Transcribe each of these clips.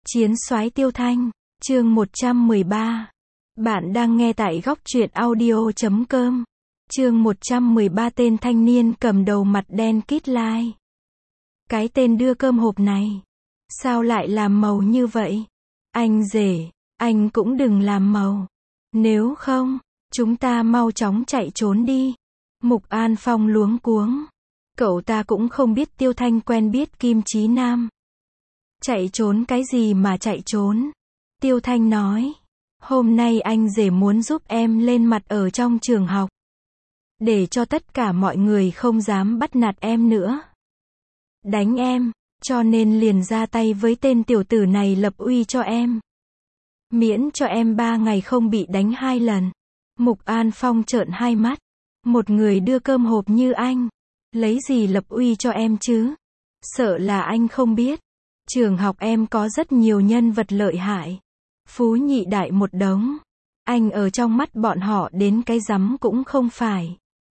Chiến soái Tiêu Thanh, chương 113. Bạn đang nghe tại góc truyện audio.com. Chương 113 tên thanh niên cầm đầu mặt đen kít lai. Cái tên đưa cơm hộp này. Sao lại làm màu như vậy? Anh rể, anh cũng đừng làm màu. Nếu không, chúng ta mau chóng chạy trốn đi. Mục An Phong luống cuống. Cậu ta cũng không biết Tiêu Thanh quen biết Kim Chí Nam. Chạy trốn cái gì mà chạy trốn? Tiêu Thanh nói. Hôm nay anh rể muốn giúp em lên mặt ở trong trường học. Để cho tất cả mọi người không dám bắt nạt em nữa. Đánh em, cho nên liền ra tay với tên tiểu tử này lập uy cho em. Miễn cho em 3 ngày không bị đánh 2 lần. Mục An Phong trợn hai mắt. Một người đưa cơm hộp như anh. Lấy gì lập uy cho em chứ? Sợ là anh không biết. Trường học em có rất nhiều nhân vật lợi hại. Phú nhị đại một đống. Anh ở trong mắt bọn họ đến cái rắm cũng không phải.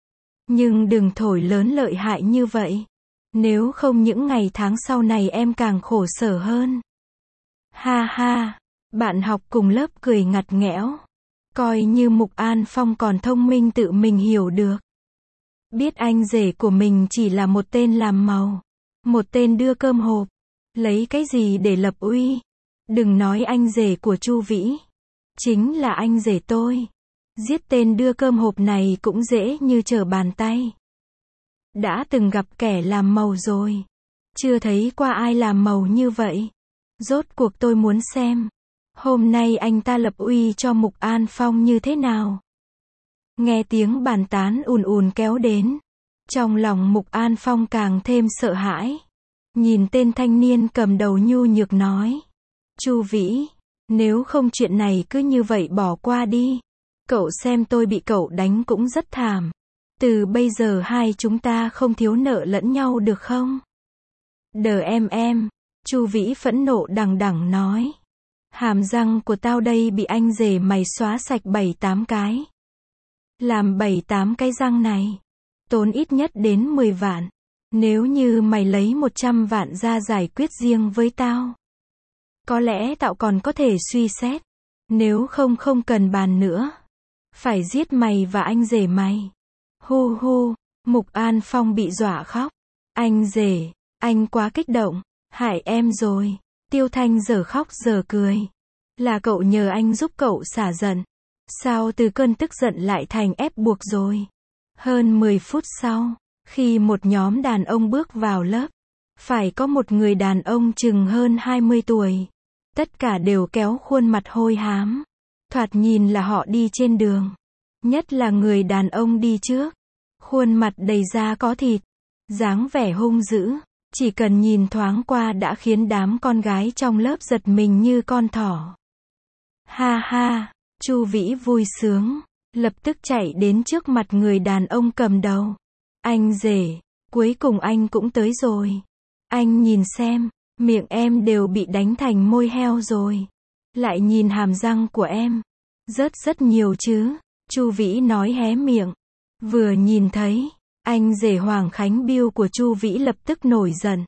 Nhưng đừng thổi lớn lợi hại như vậy. Nếu không những ngày tháng sau này em càng khổ sở hơn. Ha ha, bạn học cùng lớp cười ngặt nghẽo. Coi như Mục An Phong còn thông minh tự mình hiểu được. Biết anh rể của mình chỉ là một tên làm màu. Một tên đưa cơm hộp. Lấy cái gì để lập uy? Đừng nói anh rể của Chu Vĩ. Chính là anh rể tôi. Giết tên đưa cơm hộp này cũng dễ như trở bàn tay. Đã từng gặp kẻ làm màu rồi. Chưa thấy qua ai làm màu như vậy. Rốt cuộc tôi muốn xem. Hôm nay anh ta lập uy cho Mục An Phong như thế nào? Nghe tiếng bàn tán ùn ùn kéo đến. Trong lòng Mục An Phong càng thêm sợ hãi. Nhìn tên thanh niên cầm đầu nhu nhược nói. Chu Vĩ, nếu không chuyện này cứ như vậy bỏ qua đi. Cậu xem tôi bị cậu đánh cũng rất thảm. Từ bây giờ hai chúng ta không thiếu nợ lẫn nhau được không? Đờ em, Chu Vĩ phẫn nộ đằng đằng nói. Hàm răng của tao đây bị anh rể mày xóa sạch 7-8 cái. Làm 7-8 cái răng này. Tốn ít nhất đến 10 vạn. Nếu như mày lấy 100 vạn ra giải quyết riêng với tao. Có lẽ tao còn có thể suy xét. Nếu không không cần bàn nữa. Phải giết mày và anh rể mày. Hu hu, Mục An Phong bị dọa khóc. Anh rể, anh quá kích động. Hại em rồi. Tiêu Thanh giờ khóc giờ cười. Là cậu nhờ anh giúp cậu xả giận. Sao từ cơn tức giận lại thành ép buộc rồi? Hơn 10 phút sau. Khi một nhóm đàn ông bước vào lớp, phải có một người đàn ông chừng hơn 20 tuổi. Tất cả đều kéo khuôn mặt hôi hám. Thoạt nhìn là họ đi trên đường. Nhất là người đàn ông đi trước. Khuôn mặt đầy da có thịt. Dáng vẻ hung dữ. Chỉ cần nhìn thoáng qua đã khiến đám con gái trong lớp giật mình như con thỏ. Ha ha, Chu Vĩ vui sướng. Lập tức chạy đến trước mặt người đàn ông cầm đầu. Anh rể, cuối cùng anh cũng tới rồi. Anh nhìn xem, miệng em đều bị đánh thành môi heo rồi. Lại nhìn hàm răng của em. Rất nhiều chứ. Chu Vĩ nói hé miệng. Vừa nhìn thấy, anh rể Hoàng Khánh Biêu của Chu Vĩ lập tức nổi giận.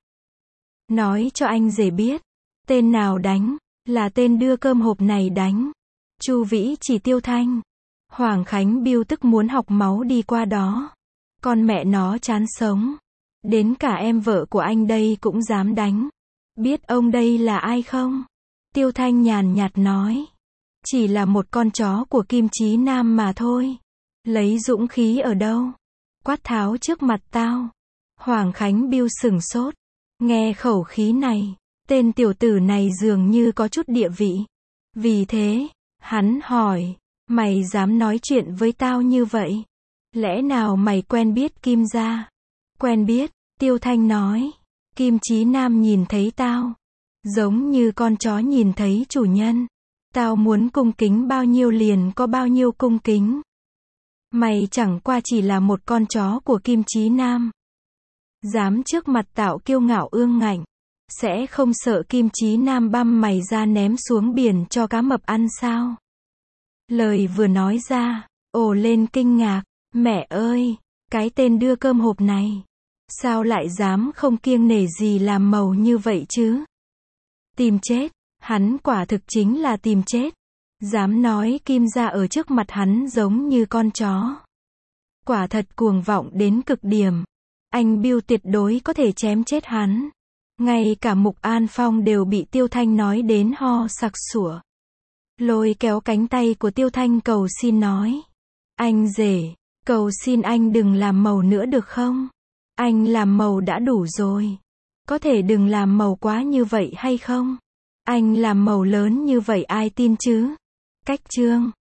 Nói cho anh rể biết. Tên nào đánh, là tên đưa cơm hộp này đánh. Chu Vĩ chỉ Tiêu Thanh. Hoàng Khánh Biêu tức muốn học máu đi qua đó. Con mẹ nó chán sống. Đến cả em vợ của anh đây cũng dám đánh. Biết ông đây là ai không? Tiêu Thanh nhàn nhạt nói. Chỉ là một con chó của Kim Chí Nam mà thôi. Lấy dũng khí ở đâu? Quát tháo trước mặt tao. Hoàng Khánh Biêu sửng sốt. Nghe khẩu khí này. Tên tiểu tử này dường như có chút địa vị. Vì thế, hắn hỏi. Mày dám nói chuyện với tao như vậy? Lẽ nào mày quen biết Kim gia? Quen biết, Tiêu Thanh nói. Kim Chí Nam nhìn thấy tao. Giống như con chó nhìn thấy chủ nhân. Tao muốn cung kính bao nhiêu liền có bao nhiêu cung kính. Mày chẳng qua chỉ là một con chó của Kim Chí Nam. Dám trước mặt tao kiêu ngạo ương ngạnh. Sẽ không sợ Kim Chí Nam băm mày ra ném xuống biển cho cá mập ăn sao? Lời vừa nói ra, ồ lên kinh ngạc. Mẹ ơi, cái tên đưa cơm hộp này. Sao lại dám không kiêng nể gì làm màu như vậy chứ? Tìm chết, Hắn quả thực chính là tìm chết. Dám nói Kim gia ở trước mặt hắn giống như con chó. Quả thật cuồng vọng đến cực điểm. Anh Bill tuyệt đối có thể chém chết hắn. Ngay cả Mục An Phong đều bị Tiêu Thanh nói đến ho sặc sủa. Lôi kéo cánh tay của Tiêu Thanh cầu xin nói. Anh rể, cầu xin anh đừng làm màu nữa được không? Anh làm màu đã đủ rồi. Có thể đừng làm màu quá như vậy hay không? Anh làm màu lớn như vậy ai tin chứ? Cách chương